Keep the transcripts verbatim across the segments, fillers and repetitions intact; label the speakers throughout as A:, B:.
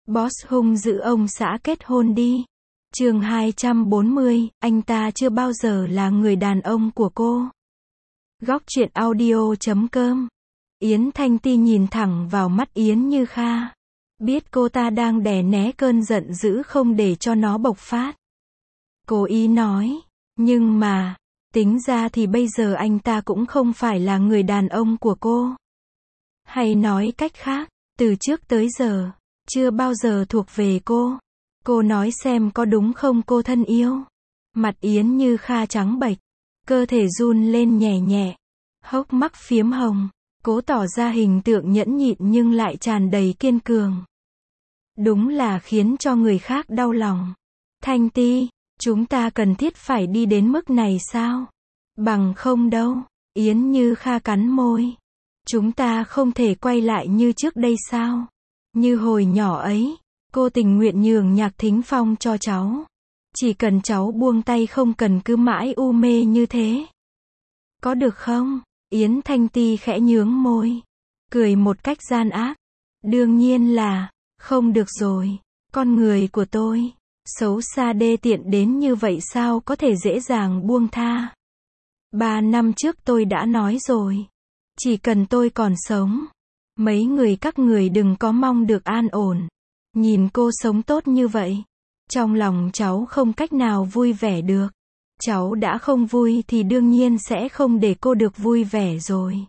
A: Boss hung dữ ông xã kết hôn đi. Chương hai trăm bốn mươi, anh ta chưa bao giờ là người đàn ông của cô. Góc truyện audio chấm com. Yến Thanh Ti nhìn thẳng vào mắt Yến Như Kha. Biết cô ta đang đè né cơn giận dữ không để cho nó bộc phát. Cố ý nói, nhưng mà, tính ra thì bây giờ anh ta cũng không phải là người đàn ông của cô. Hay nói cách khác, từ trước tới giờ, chưa bao giờ thuộc về cô. Cô nói xem có đúng không cô thân yêu. Mặt Yến Như Kha trắng bệch, cơ thể run lên nhẹ nhẹ, hốc mắt phiếm hồng, cố tỏ ra hình tượng nhẫn nhịn nhưng lại tràn đầy kiên cường. Đúng là khiến cho người khác đau lòng. Thanh Ti, chúng ta cần thiết phải đi đến mức này sao? Bằng không đâu. Yến Như Kha cắn môi. Chúng ta không thể quay lại như trước đây sao? Như hồi nhỏ ấy, cô tình nguyện nhường Nhạc Thính Phong cho cháu. Chỉ cần cháu buông tay không cần cứ mãi u mê như thế. Có được không? Yến Thanh Ti khẽ nhướng môi, cười một cách gian ác. Đương nhiên là, không được rồi. Con người của tôi, xấu xa đê tiện đến như vậy sao có thể dễ dàng buông tha. Ba năm trước tôi đã nói rồi. Chỉ cần tôi còn sống, mấy người các người đừng có mong được an ổn. Nhìn cô sống tốt như vậy, trong lòng cháu không cách nào vui vẻ được. Cháu đã không vui thì đương nhiên sẽ không để cô được vui vẻ rồi.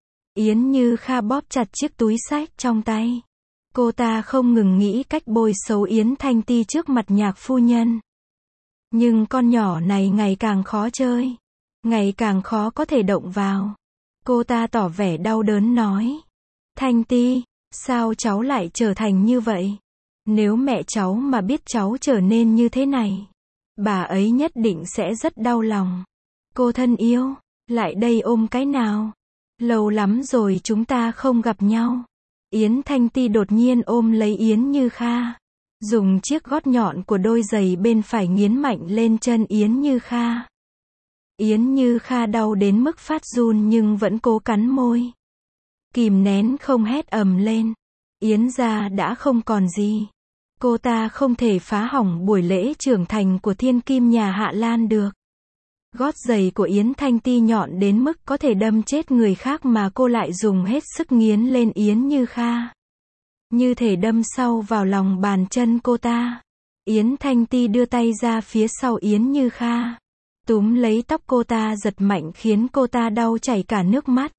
A: Yến Như Kha bóp chặt chiếc túi xách trong tay. Cô ta không ngừng nghĩ cách bôi xấu Yến Thanh Ti trước mặt Nhạc phu nhân. Nhưng con nhỏ này ngày càng khó chơi, ngày càng khó có thể động vào. Cô ta tỏ vẻ đau đớn nói. Thanh Ti, sao cháu lại trở thành như vậy? Nếu mẹ cháu mà biết cháu trở nên như thế này, bà ấy nhất định sẽ rất đau lòng. Cô thân yêu, lại đây ôm cái nào. Lâu lắm rồi chúng ta không gặp nhau. Yến Thanh Ti đột nhiên ôm lấy Yến Như Kha, dùng chiếc gót nhọn của đôi giày bên phải nghiến mạnh lên chân Yến Như Kha. Yến Như Kha đau đến mức phát run nhưng vẫn cố cắn môi, kìm nén không hét ầm lên. Yến gia đã không còn gì. Cô ta không thể phá hỏng buổi lễ trưởng thành của thiên kim nhà Hạ Lan được. Gót giày của Yến Thanh Ti nhọn đến mức có thể đâm chết người khác mà cô lại dùng hết sức nghiến lên Yến Như Kha. Như thể đâm sâu vào lòng bàn chân cô ta. Yến Thanh Ti đưa tay ra phía sau Yến Như Kha, túm lấy tóc cô ta giật mạnh khiến cô ta đau chảy cả nước mắt.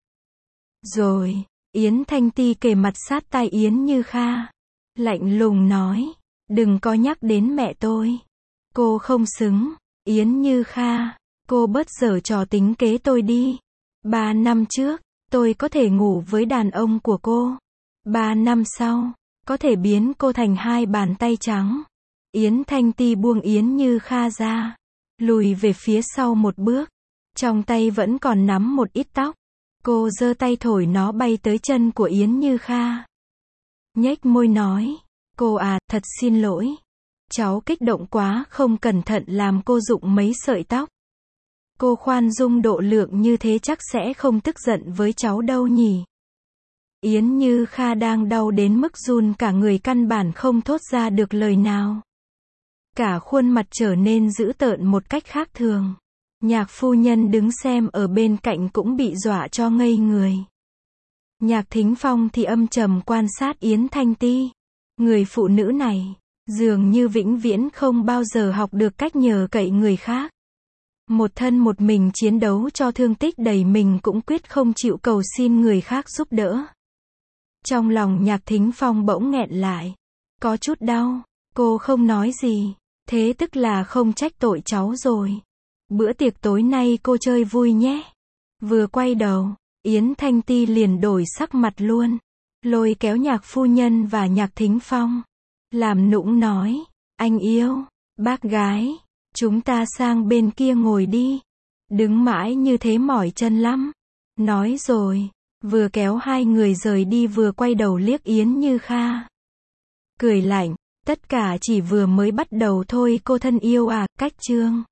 A: Rồi, Yến Thanh Ti kề mặt sát tai Yến Như Kha, lạnh lùng nói, đừng có nhắc đến mẹ tôi. Cô không xứng. Yến Như Kha, cô bớt giở trò tính kế tôi đi. Ba năm trước, tôi có thể ngủ với đàn ông của cô. Ba năm sau, có thể biến cô thành hai bàn tay trắng. Yến Thanh Ti buông Yến Như Kha ra, lùi về phía sau một bước. Trong tay vẫn còn nắm một ít tóc. Cô giơ tay thổi nó bay tới chân của Yến Như Kha. Nhếch môi nói, cô à, thật xin lỗi. Cháu kích động quá không cẩn thận làm cô rụng mấy sợi tóc. Cô khoan dung độ lượng như thế chắc sẽ không tức giận với cháu đâu nhỉ. Yến Như Kha đang đau đến mức run cả người căn bản không thốt ra được lời nào. Cả khuôn mặt trở nên dữ tợn một cách khác thường. Nhạc phu nhân đứng xem ở bên cạnh cũng bị dọa cho ngây người. Nhạc Thính Phong thì âm trầm quan sát Yến Thanh Ti. Người phụ nữ này, dường như vĩnh viễn không bao giờ học được cách nhờ cậy người khác. Một thân một mình chiến đấu cho thương tích đầy mình cũng quyết không chịu cầu xin người khác giúp đỡ. Trong lòng Nhạc Thính Phong bỗng nghẹn lại. Có chút đau. Cô không nói gì. Thế tức là không trách tội cháu rồi. Bữa tiệc tối nay cô chơi vui nhé. Vừa quay đầu, Yến Thanh Ti liền đổi sắc mặt luôn. Lôi kéo Nhạc phu nhân và Nhạc Thính Phong. Làm nũng nói, anh yêu, bác gái, chúng ta sang bên kia ngồi đi. Đứng mãi như thế mỏi chân lắm. Nói rồi, vừa kéo hai người rời đi vừa quay đầu liếc Yến Như Kha. Cười lạnh, tất cả chỉ vừa mới bắt đầu thôi cô thân yêu à, cách chương.